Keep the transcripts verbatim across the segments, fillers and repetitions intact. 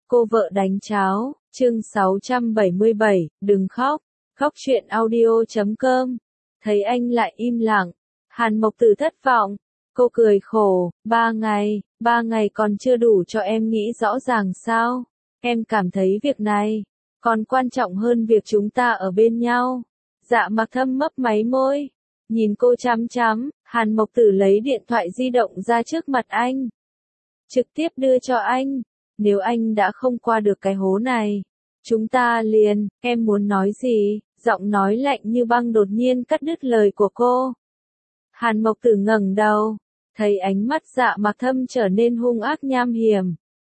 Cô vợ đánh cháo, chương sáu trăm bảy mươi bảy, đừng khóc, khóc chuyện audio chấm com. Thấy anh lại im lặng, Hàn Mộc Tử thất vọng, cô cười khổ, ba ngày, ba ngày còn chưa đủ cho em nghĩ rõ ràng sao? Em cảm thấy việc này còn quan trọng hơn việc chúng ta ở bên nhau. Dạ Mặc Thâm mấp máy môi, nhìn cô chăm chăm, Hàn Mộc Tử lấy điện thoại di động ra trước mặt anh, trực tiếp đưa cho anh. Nếu anh đã không qua được cái hố này, chúng ta liền, em muốn nói gì? Giọng nói lạnh như băng đột nhiên cắt đứt lời của cô. Hàn Mộc Tử ngẩng đầu, thấy ánh mắt Dạ Mặc Thâm trở nên hung ác nham hiểm.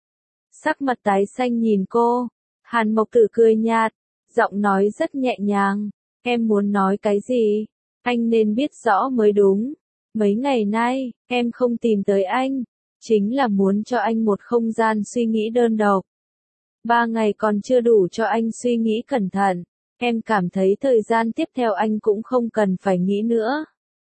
Sắc mặt tái xanh nhìn cô, Hàn Mộc Tử cười nhạt, giọng nói rất nhẹ nhàng, em muốn nói cái gì? Anh nên biết rõ mới đúng. Mấy ngày nay, em không tìm tới anh, chính là muốn cho anh một không gian suy nghĩ đơn độc. Ba ngày còn chưa đủ cho anh suy nghĩ cẩn thận, em cảm thấy thời gian tiếp theo anh cũng không cần phải nghĩ nữa.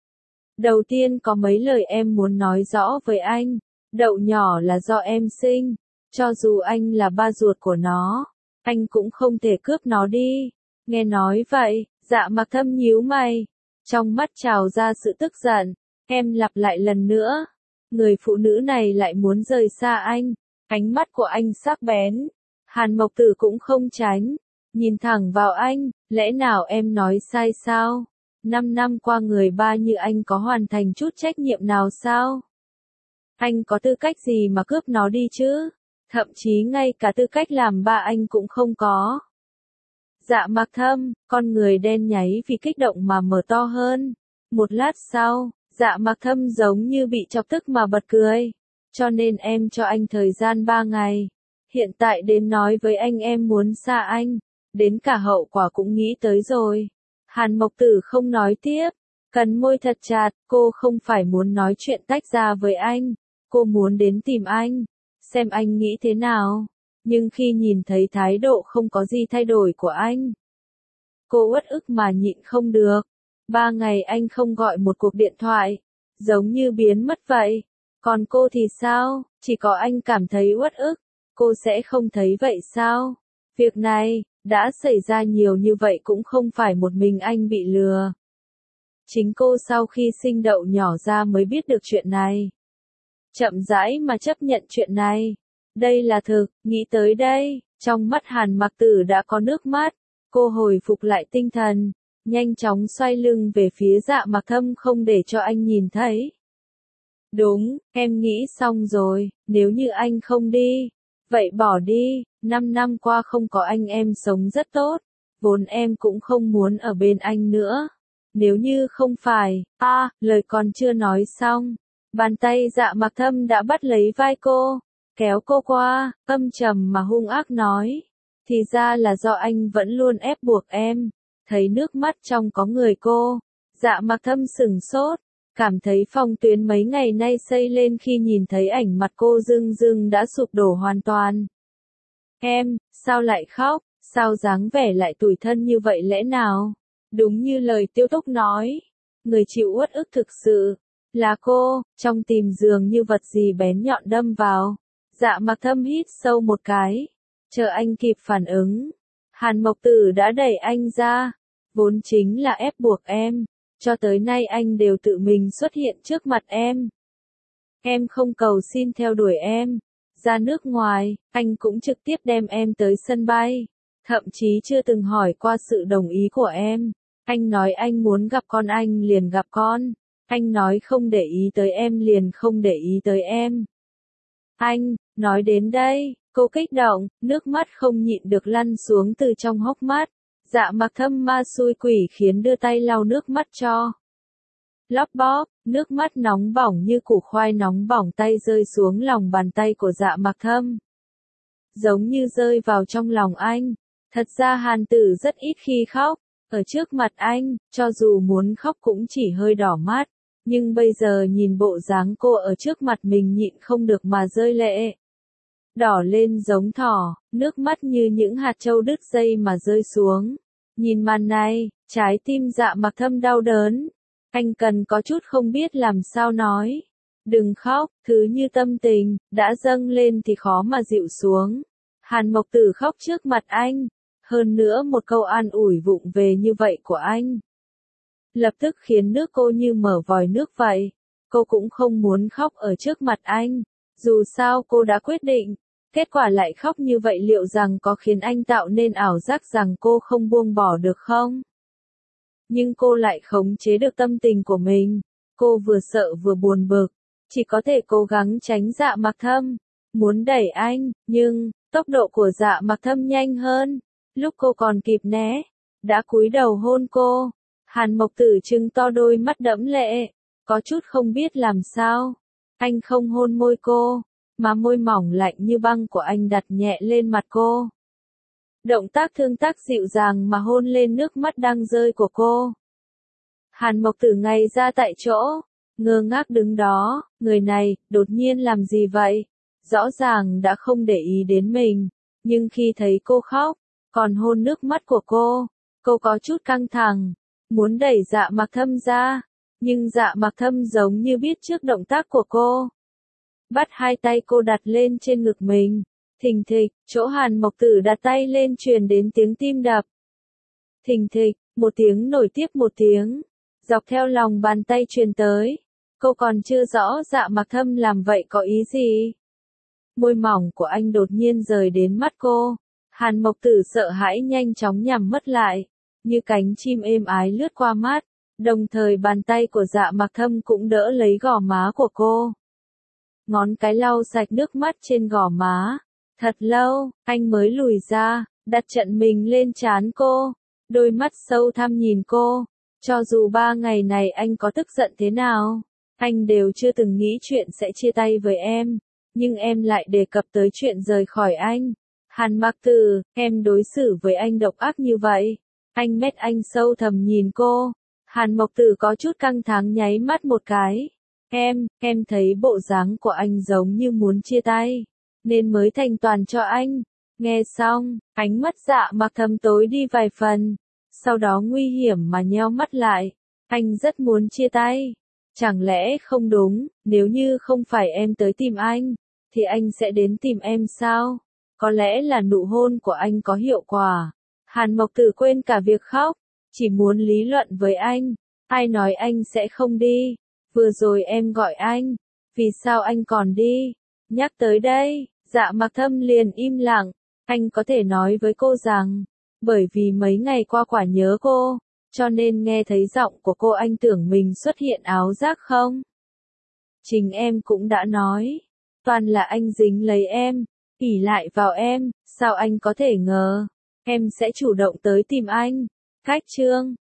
Đầu tiên có mấy lời em muốn nói rõ với anh, đậu nhỏ là do em sinh, cho dù anh là ba ruột của nó, anh cũng không thể cướp nó đi. Nghe nói vậy, Dạ Mặc Thâm nhíu mày, trong mắt trào ra sự tức giận, em lặp lại lần nữa. Người phụ nữ này lại muốn rời xa anh, ánh mắt của anh sắc bén. Hàn Mộc Tử cũng không tránh, nhìn thẳng vào anh, lẽ nào em nói sai sao? Năm năm qua người ba như anh có hoàn thành chút trách nhiệm nào sao? Anh có tư cách gì mà cướp nó đi chứ? Thậm chí ngay cả tư cách làm ba anh cũng không có. Dạ Mặc Thâm, con người đen nháy vì kích động mà mở to hơn. Một lát sau, Dạ Mặc Thâm giống như bị chọc tức mà bật cười. Cho nên em cho anh thời gian ba ngày. Hiện tại đến nói với anh em muốn xa anh. Đến cả hậu quả cũng nghĩ tới rồi. Hàn Mộc Tử không nói tiếp. Cắn môi thật chặt, cô không phải muốn nói chuyện tách ra với anh. Cô muốn đến tìm anh. Xem anh nghĩ thế nào. Nhưng khi nhìn thấy thái độ không có gì thay đổi của anh, cô uất ức mà nhịn không được. Ba ngày anh không gọi một cuộc điện thoại, giống như biến mất vậy. Còn cô thì sao? Chỉ có anh cảm thấy uất ức, cô sẽ không thấy vậy sao? Việc này, đã xảy ra nhiều như vậy cũng không phải một mình anh bị lừa. Chính cô sau khi sinh đậu nhỏ ra mới biết được chuyện này. Chậm rãi mà chấp nhận chuyện này. Đây là thực, nghĩ tới đây, trong mắt Hàn Mặc Tử đã có nước mắt. Cô hồi phục lại tinh thần, nhanh chóng xoay lưng về phía Dạ Mặc Thâm không để cho anh nhìn thấy. Đúng, em nghĩ xong rồi, nếu như anh không đi, vậy bỏ đi, năm năm qua không có anh em sống rất tốt, vốn em cũng không muốn ở bên anh nữa. Nếu như không phải, a, à, lời còn chưa nói xong, bàn tay Dạ Mặc Thâm đã bắt lấy vai cô, kéo cô qua, âm trầm mà hung ác nói. Thì ra là do anh vẫn luôn ép buộc em. Thấy nước mắt trong có người cô, Dạ Mặc Thâm sửng sốt, cảm thấy phong tuyến mấy ngày nay xây lên khi nhìn thấy ảnh mặt cô dưng dưng đã sụp đổ hoàn toàn. Em, sao lại khóc, sao dáng vẻ lại tủi thân như vậy lẽ nào? Đúng như lời Tiêu Túc nói, người chịu uất ức thực sự là cô, trong tìm giường như vật gì bén nhọn đâm vào. Dạ Mặc Thâm hít sâu một cái, chờ anh kịp phản ứng. Hàn Mộc Tử đã đẩy anh ra, vốn chính là ép buộc em, cho tới nay anh đều tự mình xuất hiện trước mặt em. Em không cầu xin theo đuổi em, ra nước ngoài, anh cũng trực tiếp đem em tới sân bay, thậm chí chưa từng hỏi qua sự đồng ý của em. Anh nói anh muốn gặp con anh liền gặp con, anh nói không để ý tới em liền không để ý tới em. Anh, nói đến đây, cô kích động, nước mắt không nhịn được lăn xuống từ trong hốc mắt. Dạ Mặc Thâm ma xui quỷ khiến đưa tay lau nước mắt cho. Lóp bóp, nước mắt nóng bỏng như củ khoai nóng bỏng tay rơi xuống lòng bàn tay của Dạ Mặc Thâm. Giống như rơi vào trong lòng anh. Thật ra Hàn Tử rất ít khi khóc, ở trước mặt anh, cho dù muốn khóc cũng chỉ hơi đỏ mắt. Nhưng bây giờ nhìn bộ dáng cô ở trước mặt mình nhịn không được mà rơi lệ. Đỏ lên giống thỏ, nước mắt như những hạt châu đứt dây mà rơi xuống. Nhìn màn này, trái tim Dạ Mặc Thâm đau đớn. Anh cần có chút không biết làm sao nói. Đừng khóc, thứ như tâm tình, đã dâng lên thì khó mà dịu xuống. Hàn Mộc Tử khóc trước mặt anh. Hơn nữa một câu an ủi vụng về như vậy của anh, lập tức khiến nước cô như mở vòi nước vậy. Cô cũng không muốn khóc ở trước mặt anh. Dù sao cô đã quyết định. Kết quả lại khóc như vậy liệu rằng có khiến anh tạo nên ảo giác rằng cô không buông bỏ được không? Nhưng cô lại khống chế được tâm tình của mình. Cô vừa sợ vừa buồn bực. Chỉ có thể cố gắng tránh Dạ Mặc Thâm. Muốn đẩy anh, nhưng, tốc độ của Dạ Mặc Thâm nhanh hơn. Lúc cô còn kịp né, đã cúi đầu hôn cô. Hàn Mộc Tử trừng to đôi mắt đẫm lệ. Có chút không biết làm sao. Anh không hôn môi cô, mà môi mỏng lạnh như băng của anh đặt nhẹ lên mặt cô. Động tác thương tác dịu dàng mà hôn lên nước mắt đang rơi của cô. Hàn Mộc Tử ngay ra tại chỗ, ngơ ngác đứng đó, người này, đột nhiên làm gì vậy? Rõ ràng đã không để ý đến mình, nhưng khi thấy cô khóc, còn hôn nước mắt của cô, cô có chút căng thẳng, muốn đẩy Dạ Mặc Thâm ra, nhưng Dạ Mặc Thâm giống như biết trước động tác của cô. Bắt hai tay cô đặt lên trên ngực mình, thình thịch, chỗ Hàn Mộc Tử đặt tay lên truyền đến tiếng tim đập. Thình thịch, một tiếng nổi tiếp một tiếng, dọc theo lòng bàn tay truyền tới. Cô còn chưa rõ Dạ Mặc Thâm làm vậy có ý gì. Môi mỏng của anh đột nhiên rời đến mắt cô. Hàn Mộc Tử sợ hãi nhanh chóng nhắm mắt lại, như cánh chim êm ái lướt qua mắt, đồng thời bàn tay của Dạ Mặc Thâm cũng đỡ lấy gò má của cô. Ngón cái lau sạch nước mắt trên gò má. Thật lâu, anh mới lùi ra, đặt trận mình lên trán cô, đôi mắt sâu thẳm nhìn cô. Cho dù ba ngày này anh có tức giận thế nào, anh đều chưa từng nghĩ chuyện sẽ chia tay với em, nhưng em lại đề cập tới chuyện rời khỏi anh. Hàn Mặc Tử, em đối xử với anh độc ác như vậy. Anh mét anh sâu thầm nhìn cô. Hàn Mộc Tử có chút căng thẳng nháy mắt một cái. Em, em thấy bộ dáng của anh giống như muốn chia tay, nên mới thành toàn cho anh. Nghe xong, ánh mắt Dạ Mặc Thâm tối đi vài phần, sau đó nguy hiểm mà nheo mắt lại. Anh rất muốn chia tay. Chẳng lẽ không đúng, nếu như không phải em tới tìm anh, thì anh sẽ đến tìm em sao? Có lẽ là nụ hôn của anh có hiệu quả. Hàn Mộc Tử quên cả việc khóc, chỉ muốn lý luận với anh. Ai nói anh sẽ không đi? Vừa rồi em gọi anh, vì sao anh còn đi? Nhắc tới đây, Dạ Mặc Thâm liền im lặng. Anh có thể nói với cô rằng, bởi vì mấy ngày qua quả nhớ cô, cho nên nghe thấy giọng của cô anh tưởng mình xuất hiện ảo giác không? Chính em cũng đã nói, toàn là anh dính lấy em, ỷ lại vào em, sao anh có thể ngờ, em sẽ chủ động tới tìm anh. Cách chương